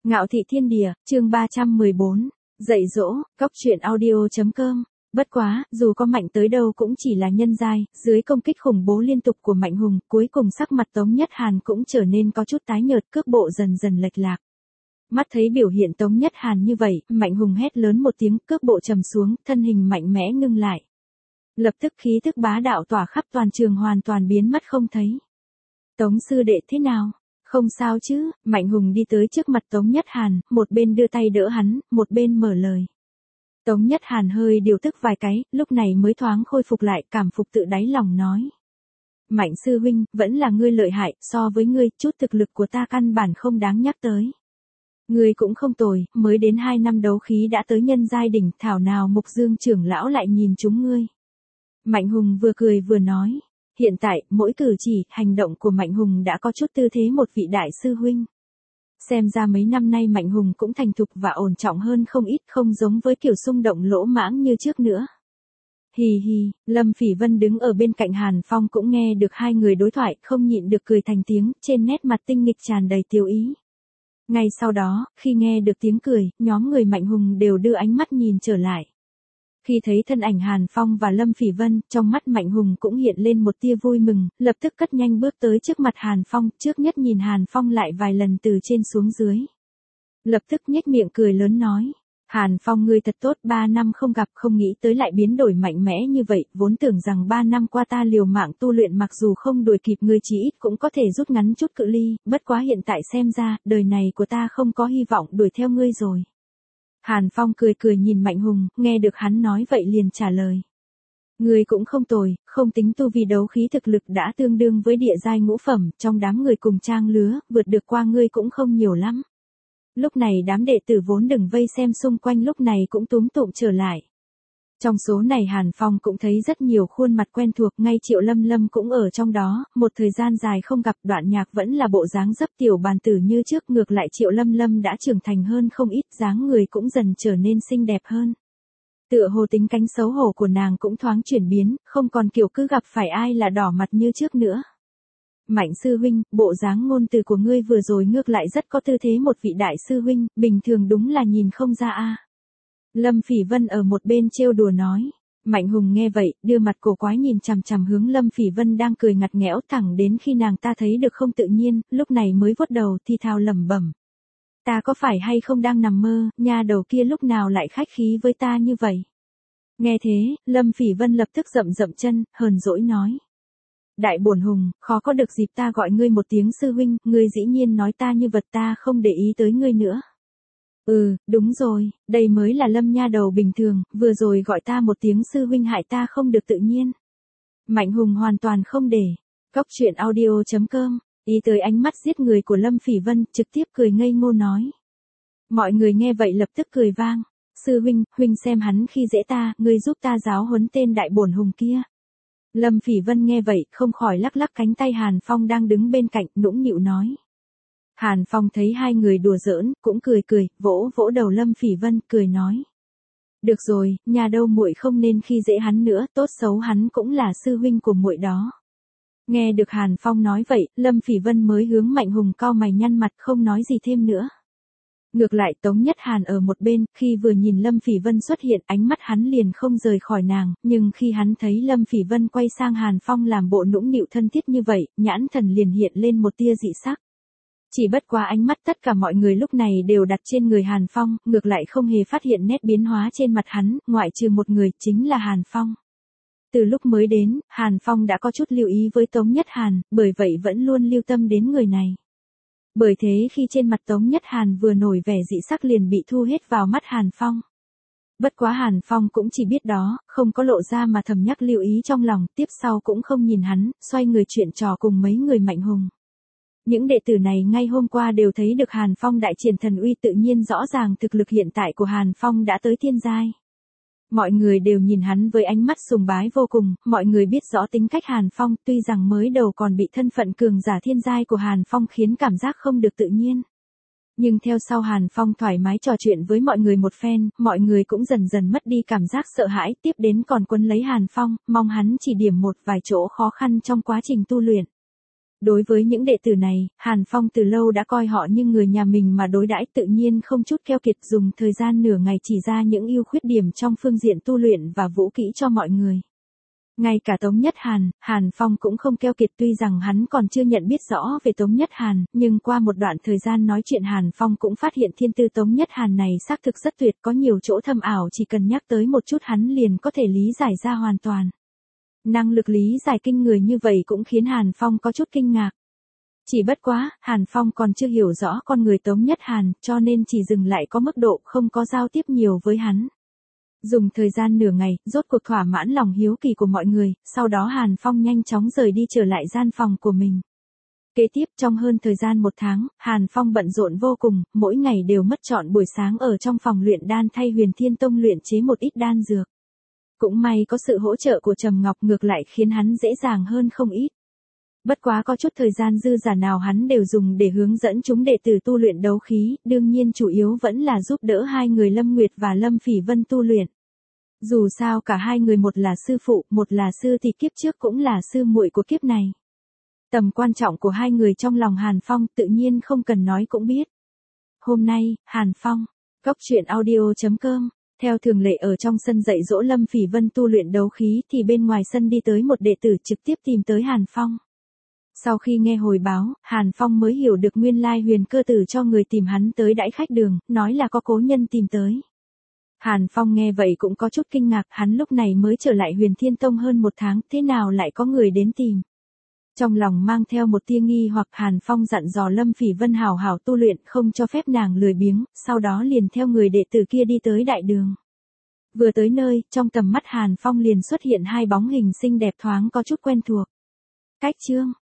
Ngạo thị thiên địa, chương 314, dạy dỗ, cóc truyện audio.com. Bất quá, dù có mạnh tới đâu cũng chỉ là nhân giai, dưới công kích khủng bố liên tục của Mạnh Hùng, cuối cùng sắc mặt Tống Nhất Hàn cũng trở nên có chút tái nhợt, cước bộ dần dần lệch lạc. Mắt thấy biểu hiện Tống Nhất Hàn như vậy, Mạnh Hùng hét lớn một tiếng, cước bộ trầm xuống, thân hình mạnh mẽ ngưng lại. Lập tức khí tức bá đạo tỏa khắp toàn trường hoàn toàn biến mất không thấy. Tống sư đệ thế nào? Không sao chứ? Mạnh Hùng đi tới trước mặt Tống Nhất Hàn, một bên đưa tay đỡ hắn, một bên mở lời. Tống Nhất Hàn hơi điều tức vài cái, lúc này mới thoáng khôi phục lại, cảm phục tự đáy lòng nói. Mạnh sư huynh, vẫn là ngươi lợi hại, so với ngươi, chút thực lực của ta căn bản không đáng nhắc tới. Ngươi cũng không tồi, mới đến 2 năm đấu khí đã tới nhân giai đỉnh, thảo nào Mục Dương trưởng lão lại nhìn chúng ngươi. Mạnh Hùng vừa cười vừa nói. Hiện tại, mỗi cử chỉ, hành động của Mạnh Hùng đã có chút tư thế một vị đại sư huynh. Xem ra mấy năm nay Mạnh Hùng cũng thành thục và ổn trọng hơn không ít, không giống với kiểu xung động lỗ mãng như trước nữa. Hì hì, Lâm Phỉ Vân đứng ở bên cạnh Hàn Phong cũng nghe được hai người đối thoại, không nhịn được cười thành tiếng, trên nét mặt tinh nghịch tràn đầy tiêu ý. Ngay sau đó, khi nghe được tiếng cười, nhóm người Mạnh Hùng đều đưa ánh mắt nhìn trở lại. Khi thấy thân ảnh Hàn Phong và Lâm Phỉ Vân, trong mắt Mạnh Hùng cũng hiện lên một tia vui mừng, lập tức cất nhanh bước tới trước mặt Hàn Phong, trước nhất nhìn Hàn Phong lại vài lần từ trên xuống dưới. Lập tức nhếch miệng cười lớn nói, Hàn Phong ngươi thật tốt, 3 năm không gặp, không nghĩ tới lại biến đổi mạnh mẽ như vậy, vốn tưởng rằng 3 năm qua ta liều mạng tu luyện mặc dù không đuổi kịp ngươi chí ít cũng có thể rút ngắn chút cự ly, bất quá hiện tại xem ra, đời này của ta không có hy vọng đuổi theo ngươi rồi. Hàn Phong cười cười nhìn Mạnh Hùng, nghe được hắn nói vậy liền trả lời. Ngươi cũng không tồi, không tính tu vi đấu khí thực lực đã tương đương với địa giai ngũ phẩm, trong đám người cùng trang lứa, vượt được qua ngươi cũng không nhiều lắm. Lúc này đám đệ tử vốn đừng vây xem xung quanh lúc này cũng túm tụm trở lại. Trong số này Hàn Phong cũng thấy rất nhiều khuôn mặt quen thuộc, ngay Triệu Lâm Lâm cũng ở trong đó, một thời gian dài không gặp Đoạn Nhạc vẫn là bộ dáng dấp tiểu bàn tử như trước, ngược lại Triệu Lâm Lâm đã trưởng thành hơn không ít, dáng người cũng dần trở nên xinh đẹp hơn. Tựa hồ tính cánh xấu hổ của nàng cũng thoáng chuyển biến, không còn kiểu cứ gặp phải ai là đỏ mặt như trước nữa. Mạnh sư huynh, bộ dáng ngôn từ của ngươi vừa rồi ngược lại rất có tư thế một vị đại sư huynh, bình thường đúng là nhìn không ra a. Lâm Phỉ Vân ở một bên trêu đùa nói. Mạnh Hùng nghe vậy, đưa mặt cổ quái nhìn chằm chằm hướng Lâm Phỉ Vân đang cười ngặt nghẽo, thẳng đến khi nàng ta thấy được không tự nhiên, lúc này mới vuốt đầu thi thào lẩm bẩm. Ta có phải hay không đang nằm mơ, nha đầu kia lúc nào lại khách khí với ta như vậy? Nghe thế, Lâm Phỉ Vân lập tức dậm dậm chân, hờn dỗi nói. Đại bổn Hùng, khó có được dịp ta gọi ngươi một tiếng sư huynh, ngươi dĩ nhiên nói ta như vật, ta không để ý tới ngươi nữa. Đúng rồi, đây mới là Lâm nha đầu bình thường, vừa rồi gọi ta một tiếng sư huynh hại ta không được tự nhiên. Mạnh Hùng hoàn toàn không để. Cóc truyện audio.com, ý tới ánh mắt giết người của Lâm Phỉ Vân, trực tiếp cười ngây ngô nói. Mọi người nghe vậy lập tức cười vang. Sư huynh, huynh xem hắn khi dễ ta, ngươi giúp ta giáo huấn tên đại bổn Hùng kia. Lâm Phỉ Vân nghe vậy, không khỏi lắc lắc cánh tay Hàn Phong đang đứng bên cạnh, nũng nịu nói. Hàn Phong thấy hai người đùa giỡn, cũng cười cười, vỗ vỗ đầu Lâm Phỉ Vân, cười nói. Được rồi, nhà đâu muội không nên khi dễ hắn nữa, tốt xấu hắn cũng là sư huynh của muội đó. Nghe được Hàn Phong nói vậy, Lâm Phỉ Vân mới hướng Mạnh Hùng cau mày nhăn mặt không nói gì thêm nữa. Ngược lại Tống Nhất Hàn ở một bên, khi vừa nhìn Lâm Phỉ Vân xuất hiện, ánh mắt hắn liền không rời khỏi nàng, nhưng khi hắn thấy Lâm Phỉ Vân quay sang Hàn Phong làm bộ nũng nịu thân thiết như vậy, nhãn thần liền hiện lên một tia dị sắc. Chỉ bất quá ánh mắt tất cả mọi người lúc này đều đặt trên người Hàn Phong, ngược lại không hề phát hiện nét biến hóa trên mặt hắn, ngoại trừ một người, chính là Hàn Phong. Từ lúc mới đến, Hàn Phong đã có chút lưu ý với Tống Nhất Hàn, bởi vậy vẫn luôn lưu tâm đến người này. Bởi thế khi trên mặt Tống Nhất Hàn vừa nổi vẻ dị sắc liền bị thu hết vào mắt Hàn Phong. Bất quá Hàn Phong cũng chỉ biết đó, không có lộ ra mà thầm nhắc lưu ý trong lòng, tiếp sau cũng không nhìn hắn, xoay người chuyện trò cùng mấy người Mạnh Hùng. Những đệ tử này ngay hôm qua đều thấy được Hàn Phong đại triển thần uy, tự nhiên rõ ràng thực lực hiện tại của Hàn Phong đã tới thiên giai. Mọi người đều nhìn hắn với ánh mắt sùng bái vô cùng, mọi người biết rõ tính cách Hàn Phong, tuy rằng mới đầu còn bị thân phận cường giả thiên giai của Hàn Phong khiến cảm giác không được tự nhiên. Nhưng theo sau Hàn Phong thoải mái trò chuyện với mọi người một phen, mọi người cũng dần dần mất đi cảm giác sợ hãi, tiếp đến còn quấn lấy Hàn Phong, mong hắn chỉ điểm một vài chỗ khó khăn trong quá trình tu luyện. Đối với những đệ tử này, Hàn Phong từ lâu đã coi họ như người nhà mình mà đối đãi, tự nhiên không chút keo kiệt, dùng thời gian nửa ngày chỉ ra những ưu khuyết điểm trong phương diện tu luyện và vũ kỹ cho mọi người. Ngay cả Tống Nhất Hàn, Hàn Phong cũng không keo kiệt, tuy rằng hắn còn chưa nhận biết rõ về Tống Nhất Hàn, nhưng qua một đoạn thời gian nói chuyện Hàn Phong cũng phát hiện thiên tư Tống Nhất Hàn này xác thực rất tuyệt, có nhiều chỗ thâm ảo chỉ cần nhắc tới một chút hắn liền có thể lý giải ra hoàn toàn. Năng lực lý giải kinh người như vậy cũng khiến Hàn Phong có chút kinh ngạc. Chỉ bất quá, Hàn Phong còn chưa hiểu rõ con người Tống Nhất Hàn, cho nên chỉ dừng lại có mức độ, không có giao tiếp nhiều với hắn. Dùng thời gian nửa ngày, rốt cuộc thỏa mãn lòng hiếu kỳ của mọi người, sau đó Hàn Phong nhanh chóng rời đi trở lại gian phòng của mình. Kế tiếp, trong hơn thời gian 1 tháng, Hàn Phong bận rộn vô cùng, mỗi ngày đều mất trọn buổi sáng ở trong phòng luyện đan thay Huyền Thiên Tông luyện chế một ít đan dược. Cũng may có sự hỗ trợ của Trầm Ngọc, ngược lại khiến hắn dễ dàng hơn không ít. Bất quá có chút thời gian dư giả nào hắn đều dùng để hướng dẫn chúng đệ tử tu luyện đấu khí, đương nhiên chủ yếu vẫn là giúp đỡ hai người Lâm Nguyệt và Lâm Phỉ Vân tu luyện. Dù sao cả hai người, một là sư phụ, một là sư thì kiếp trước cũng là sư muội của kiếp này. Tầm quan trọng của hai người trong lòng Hàn Phong tự nhiên không cần nói cũng biết. Hôm nay, Hàn Phong, coctruyện.audio.com, theo thường lệ ở trong sân dạy dỗ Lâm Phỉ Vân tu luyện đấu khí thì bên ngoài sân đi tới một đệ tử trực tiếp tìm tới Hàn Phong. Sau khi nghe hồi báo, Hàn Phong mới hiểu được nguyên lai Huyền Cơ Tử cho người tìm hắn tới đãi khách đường, nói là có cố nhân tìm tới. Hàn Phong nghe vậy cũng có chút kinh ngạc, hắn lúc này mới trở lại Huyền Thiên Tông hơn 1 tháng, thế nào lại có người đến tìm. Trong lòng mang theo một tia nghi hoặc, Hàn Phong dặn dò Lâm Phỉ Vân hảo hảo tu luyện, không cho phép nàng lười biếng, sau đó liền theo người đệ tử kia đi tới đại đường. Vừa tới nơi, trong tầm mắt Hàn Phong liền xuất hiện 2 bóng hình xinh đẹp thoáng có chút quen thuộc. Cách chương